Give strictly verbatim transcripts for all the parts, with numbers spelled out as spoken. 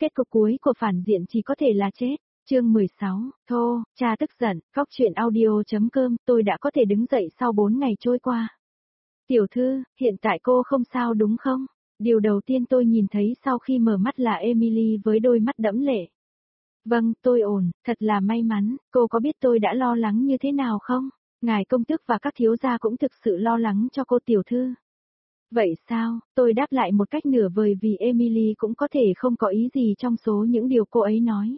Kết cục cuối của phản diện chỉ có thể là chết. Chương mười sáu, thô, cha tức giận, góc truyện audio.com, tôi đã có thể đứng dậy sau bốn ngày trôi qua. Tiểu thư, hiện tại cô không sao đúng không? Điều đầu tiên tôi nhìn thấy sau khi mở mắt là Emily với đôi mắt đẫm lệ. Vâng, tôi ổn, thật là may mắn, cô có biết tôi đã lo lắng như thế nào không? Ngài công tước và các thiếu gia cũng thực sự lo lắng cho cô tiểu thư. Vậy sao, tôi đáp lại một cách nửa vời vì Emily cũng có thể không có ý gì trong số những điều cô ấy nói.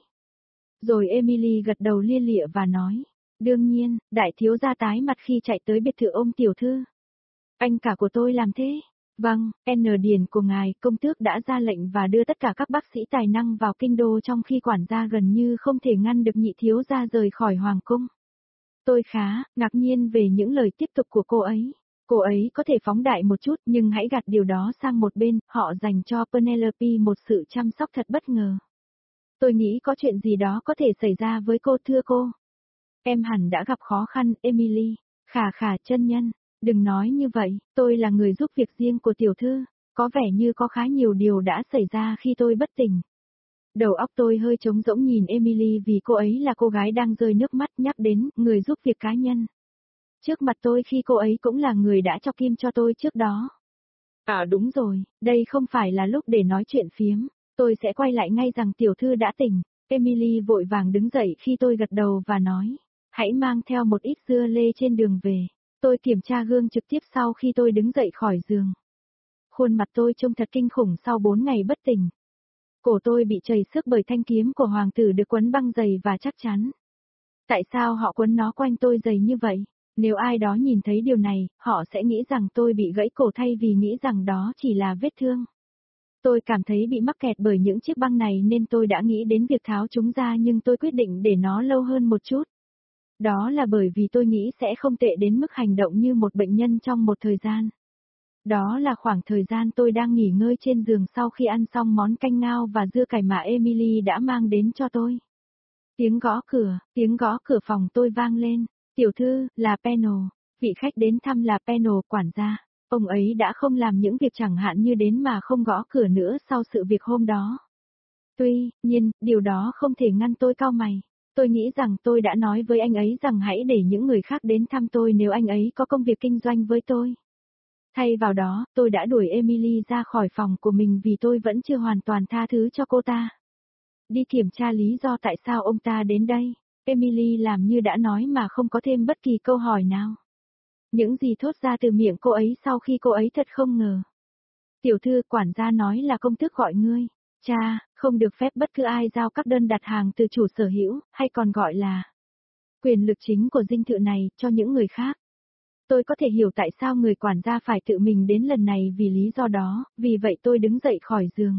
Rồi Emily gật đầu lia lịa và nói, đương nhiên, đại thiếu gia tái mặt khi chạy tới biệt thự ông tiểu thư. Anh cả của tôi làm thế. Vâng, N điển của ngài, công tước đã ra lệnh và đưa tất cả các bác sĩ tài năng vào kinh đô trong khi quản gia gần như không thể ngăn được nhị thiếu gia rời khỏi hoàng cung. Tôi khá ngạc nhiên về những lời tiếp tục của cô ấy. Cô ấy có thể phóng đại một chút nhưng hãy gạt điều đó sang một bên, họ dành cho Penelope một sự chăm sóc thật bất ngờ. Tôi nghĩ có chuyện gì đó có thể xảy ra với cô thưa cô. Em hẳn đã gặp khó khăn, Emily. Khà khà chân nhân, đừng nói như vậy, tôi là người giúp việc riêng của tiểu thư, có vẻ như có khá nhiều điều đã xảy ra khi tôi bất tỉnh. Đầu óc tôi hơi trống rỗng nhìn Emily vì cô ấy là cô gái đang rơi nước mắt nhắc đến người giúp việc cá nhân. Trước mặt tôi khi cô ấy cũng là người đã cho kim cho tôi trước đó. À đúng rồi, đây không phải là lúc để nói chuyện phiếm, tôi sẽ quay lại ngay rằng tiểu thư đã tỉnh. Emily vội vàng đứng dậy khi tôi gật đầu và nói, hãy mang theo một ít dưa lê trên đường về. Tôi kiểm tra gương trực tiếp sau khi tôi đứng dậy khỏi giường. Khuôn mặt tôi trông thật kinh khủng sau bốn ngày bất tỉnh. Cổ tôi bị trầy xước bởi thanh kiếm của hoàng tử được quấn băng dày và chắc chắn. Tại sao họ quấn nó quanh tôi dày như vậy? Nếu ai đó nhìn thấy điều này, họ sẽ nghĩ rằng tôi bị gãy cổ thay vì nghĩ rằng đó chỉ là vết thương. Tôi cảm thấy bị mắc kẹt bởi những chiếc băng này nên tôi đã nghĩ đến việc tháo chúng ra nhưng tôi quyết định để nó lâu hơn một chút. Đó là bởi vì tôi nghĩ sẽ không tệ đến mức hành động như một bệnh nhân trong một thời gian. Đó là khoảng thời gian tôi đang nghỉ ngơi trên giường sau khi ăn xong món canh ngao và dưa cải mà Emily đã mang đến cho tôi. Tiếng gõ cửa, tiếng gõ cửa phòng tôi vang lên. Tiểu thư, là Penel. Vị khách đến thăm là Penel, quản gia. Ông ấy đã không làm những việc chẳng hạn như đến mà không gõ cửa nữa sau sự việc hôm đó. Tuy nhiên, điều đó không thể ngăn tôi cau mày. Tôi nghĩ rằng tôi đã nói với anh ấy rằng hãy để những người khác đến thăm tôi nếu anh ấy có công việc kinh doanh với tôi. Thay vào đó, tôi đã đuổi Emily ra khỏi phòng của mình vì tôi vẫn chưa hoàn toàn tha thứ cho cô ta. Đi kiểm tra lý do tại sao ông ta đến đây. Emily làm như đã nói mà không có thêm bất kỳ câu hỏi nào. Những gì thốt ra từ miệng cô ấy sau khi cô ấy thật không ngờ. Tiểu thư, quản gia nói là công tước gọi ngươi. Cha, không được phép bất cứ ai giao các đơn đặt hàng từ chủ sở hữu, hay còn gọi là quyền lực chính của dinh thự này, cho những người khác. Tôi có thể hiểu tại sao người quản gia phải tự mình đến lần này vì lý do đó, vì vậy tôi đứng dậy khỏi giường.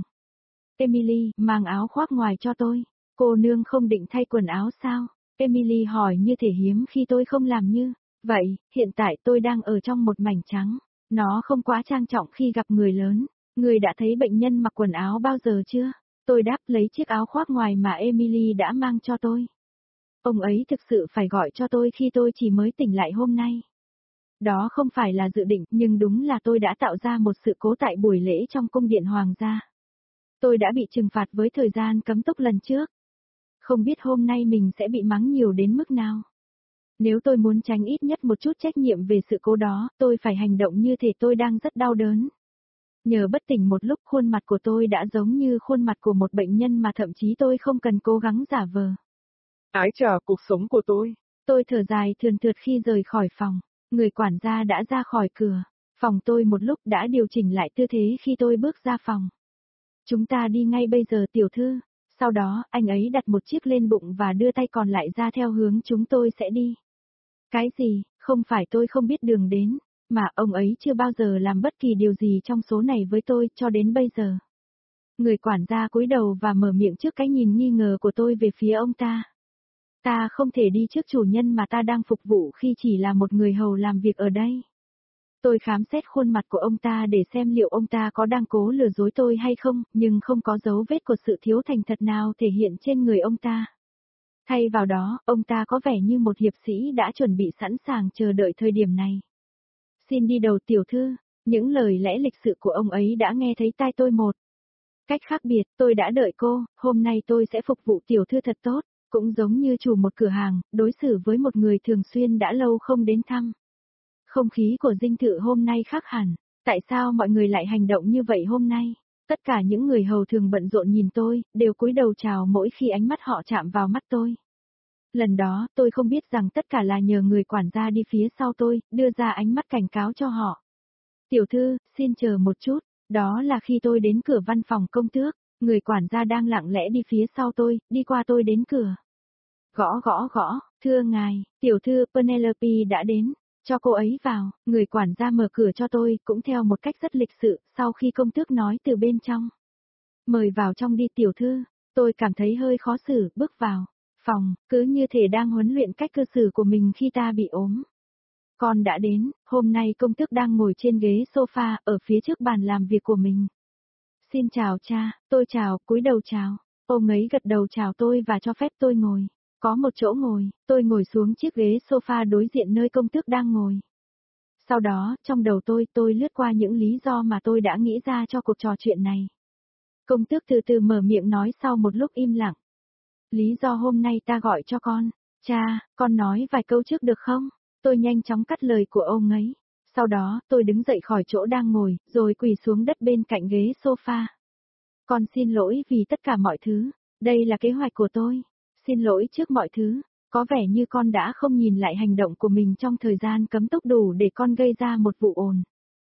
Emily, mang áo khoác ngoài cho tôi. Cô nương không định thay quần áo sao? Emily hỏi như thể hiếm khi tôi không làm như vậy. Hiện tại tôi đang ở trong một mảnh trắng. Nó không quá trang trọng khi gặp người lớn. Người đã thấy bệnh nhân mặc quần áo bao giờ chưa? Tôi đáp lấy chiếc áo khoác ngoài mà Emily đã mang cho tôi. Ông ấy thực sự phải gọi cho tôi khi tôi chỉ mới tỉnh lại hôm nay. Đó không phải là dự định, nhưng đúng là tôi đã tạo ra một sự cố tại buổi lễ trong cung điện hoàng gia. Tôi đã bị trừng phạt với thời gian cấm túc lần trước. Không biết hôm nay mình sẽ bị mắng nhiều đến mức nào. Nếu tôi muốn tránh ít nhất một chút trách nhiệm về sự cố đó, tôi phải hành động như thể tôi đang rất đau đớn. Nhờ bất tỉnh một lúc, khuôn mặt của tôi đã giống như khuôn mặt của một bệnh nhân mà thậm chí tôi không cần cố gắng giả vờ. Ái chà, cuộc sống của tôi. Tôi thở dài thườn thượt khi rời khỏi phòng. Người quản gia đã ra khỏi cửa. Phòng tôi một lúc đã điều chỉnh lại tư thế khi tôi bước ra phòng. Chúng ta đi ngay bây giờ tiểu thư. Sau đó, anh ấy đặt một chiếc lên bụng và đưa tay còn lại ra theo hướng chúng tôi sẽ đi. Cái gì, không phải tôi không biết đường đến, mà ông ấy chưa bao giờ làm bất kỳ điều gì trong số này với tôi cho đến bây giờ. Người quản gia cúi đầu và mở miệng trước cái nhìn nghi ngờ của tôi về phía ông ta. Ta không thể đi trước chủ nhân mà ta đang phục vụ khi chỉ là một người hầu làm việc ở đây. Tôi khám xét khuôn mặt của ông ta để xem liệu ông ta có đang cố lừa dối tôi hay không, nhưng không có dấu vết của sự thiếu thành thật nào thể hiện trên người ông ta. Thay vào đó, ông ta có vẻ như một hiệp sĩ đã chuẩn bị sẵn sàng chờ đợi thời điểm này. Xin đi đầu tiểu thư, những lời lẽ lịch sự của ông ấy đã nghe thấy tai tôi một. Cách khác biệt, tôi đã đợi cô, hôm nay tôi sẽ phục vụ tiểu thư thật tốt, cũng giống như chủ một cửa hàng, đối xử với một người thường xuyên đã lâu không đến thăm. Không khí của dinh thự hôm nay khác hẳn, tại sao mọi người lại hành động như vậy hôm nay? Tất cả những người hầu thường bận rộn nhìn tôi, đều cúi đầu chào mỗi khi ánh mắt họ chạm vào mắt tôi. Lần đó, tôi không biết rằng tất cả là nhờ người quản gia đi phía sau tôi, đưa ra ánh mắt cảnh cáo cho họ. Tiểu thư, xin chờ một chút, đó là khi tôi đến cửa văn phòng công tước, người quản gia đang lặng lẽ đi phía sau tôi, đi qua tôi đến cửa. Gõ gõ gõ, thưa ngài, tiểu thư Penelope đã đến, cho cô ấy vào, người quản gia mở cửa cho tôi, cũng theo một cách rất lịch sự, sau khi công tước nói từ bên trong. Mời vào trong đi tiểu thư, tôi cảm thấy hơi khó xử, bước vào phòng, cứ như thể đang huấn luyện cách cư xử của mình khi ta bị ốm. Con đã đến, hôm nay công tước đang ngồi trên ghế sofa, ở phía trước bàn làm việc của mình. Xin chào cha, tôi chào, cúi đầu chào, ông ấy gật đầu chào tôi và cho phép tôi ngồi. Có một chỗ ngồi, tôi ngồi xuống chiếc ghế sofa đối diện nơi công tước đang ngồi. Sau đó, trong đầu tôi, tôi lướt qua những lý do mà tôi đã nghĩ ra cho cuộc trò chuyện này. Công tước từ từ mở miệng nói sau một lúc im lặng. Lý do hôm nay ta gọi cho con, cha, con nói vài câu trước được không? Tôi nhanh chóng cắt lời của ông ấy. Sau đó, tôi đứng dậy khỏi chỗ đang ngồi, rồi quỳ xuống đất bên cạnh ghế sofa. Con xin lỗi vì tất cả mọi thứ, đây là kế hoạch của tôi. Xin lỗi trước mọi thứ, có vẻ như con đã không nhìn lại hành động của mình trong thời gian cấm túc đủ để con gây ra một vụ ồn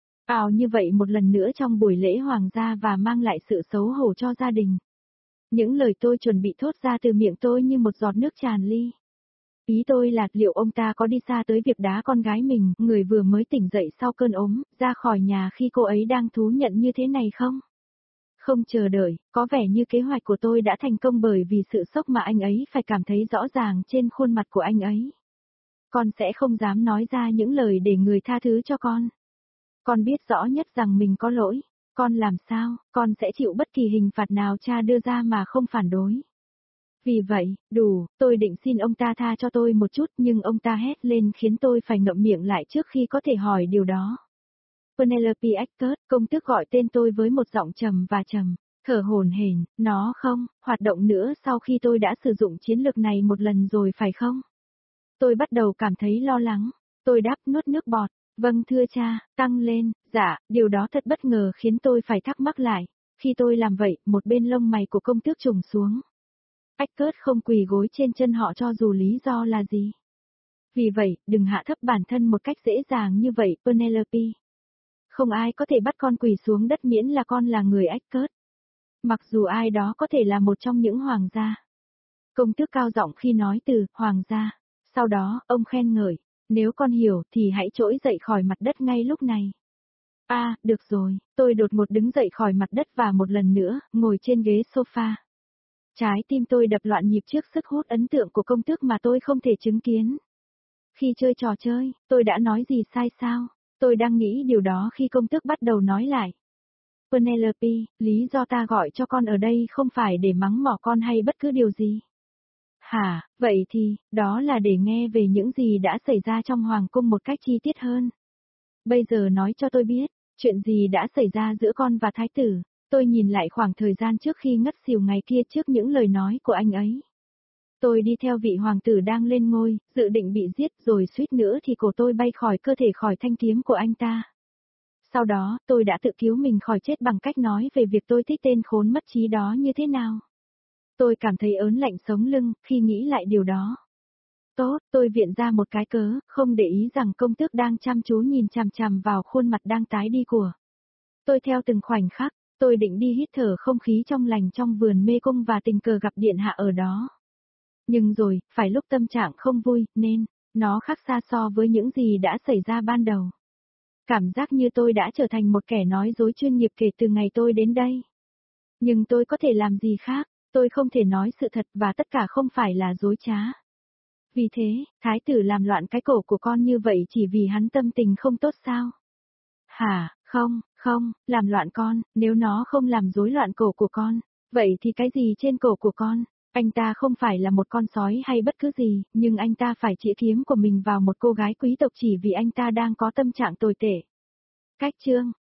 ào như vậy một lần nữa trong buổi lễ hoàng gia và mang lại sự xấu hổ cho gia đình. Những lời tôi chuẩn bị thốt ra từ miệng tôi như một giọt nước tràn ly. Ý tôi là liệu ông ta có đi xa tới việc đá con gái mình, người vừa mới tỉnh dậy sau cơn ốm, ra khỏi nhà khi cô ấy đang thú nhận như thế này không? Không chờ đợi, có vẻ như kế hoạch của tôi đã thành công bởi vì sự sốc mà anh ấy phải cảm thấy rõ ràng trên khuôn mặt của anh ấy. Con sẽ không dám nói ra những lời để người tha thứ cho con. Con biết rõ nhất rằng mình có lỗi, con làm sao, con sẽ chịu bất kỳ hình phạt nào cha đưa ra mà không phản đối. Vì vậy, đủ, tôi định xin ông ta tha cho tôi một chút nhưng ông ta hét lên khiến tôi phải ngậm miệng lại trước khi có thể hỏi điều đó. Penelope Eckert, công tước gọi tên tôi với một giọng trầm và trầm, thở hổn hển, nó không, hoạt động nữa sau khi tôi đã sử dụng chiến lược này một lần rồi phải không? Tôi bắt đầu cảm thấy lo lắng, tôi đáp nuốt nước bọt, vâng thưa cha, tăng lên, dạ, điều đó thật bất ngờ khiến tôi phải thắc mắc lại, khi tôi làm vậy, một bên lông mày của công tước trùng xuống. Eckert không quỳ gối trên chân họ cho dù lý do là gì. Vì vậy, đừng hạ thấp bản thân một cách dễ dàng như vậy, Penelope. Không ai có thể bắt con quỳ xuống đất miễn là con là người Eckert. Mặc dù ai đó có thể là một trong những hoàng gia. Công tước cao giọng khi nói từ hoàng gia. Sau đó, ông khen ngợi. Nếu con hiểu thì hãy trỗi dậy khỏi mặt đất ngay lúc này. À, được rồi, tôi đột ngột đứng dậy khỏi mặt đất và một lần nữa, ngồi trên ghế sofa. Trái tim tôi đập loạn nhịp trước sức hút ấn tượng của công tước mà tôi không thể chứng kiến. Khi chơi trò chơi, tôi đã nói gì sai sao? Tôi đang nghĩ điều đó khi công tước bắt đầu nói lại. Penelope, lý do ta gọi cho con ở đây không phải để mắng mỏ con hay bất cứ điều gì. Hả, vậy thì, đó là để nghe về những gì đã xảy ra trong hoàng cung một cách chi tiết hơn. Bây giờ nói cho tôi biết, chuyện gì đã xảy ra giữa con và thái tử. Tôi nhìn lại khoảng thời gian trước khi ngất xỉu ngày kia trước những lời nói của anh ấy. Tôi đi theo vị hoàng tử đang lên ngôi, dự định bị giết rồi suýt nữa thì cổ tôi bay khỏi cơ thể khỏi thanh kiếm của anh ta. Sau đó, tôi đã tự cứu mình khỏi chết bằng cách nói về việc tôi thích tên khốn mất trí đó như thế nào. Tôi cảm thấy ớn lạnh sống lưng khi nghĩ lại điều đó. Tốt, tôi viện ra một cái cớ, không để ý rằng công tước đang chăm chú nhìn chằm chằm vào khuôn mặt đang tái đi của tôi theo từng khoảnh khắc. Tôi định đi hít thở không khí trong lành trong vườn mê cung và tình cờ gặp điện hạ ở đó. Nhưng rồi, phải lúc tâm trạng không vui, nên, nó khác xa so với những gì đã xảy ra ban đầu. Cảm giác như tôi đã trở thành một kẻ nói dối chuyên nghiệp kể từ ngày tôi đến đây. Nhưng tôi có thể làm gì khác, tôi không thể nói sự thật và tất cả không phải là dối trá. Vì thế, thái tử làm loạn cái cổ của con như vậy chỉ vì hắn tâm tình không tốt sao? Hả, không, không, làm loạn con, nếu nó không làm rối loạn cổ của con, vậy thì cái gì trên cổ của con? Anh ta không phải là một con sói hay bất cứ gì, nhưng anh ta phải chĩa kiếm của mình vào một cô gái quý tộc chỉ vì anh ta đang có tâm trạng tồi tệ. Cách chương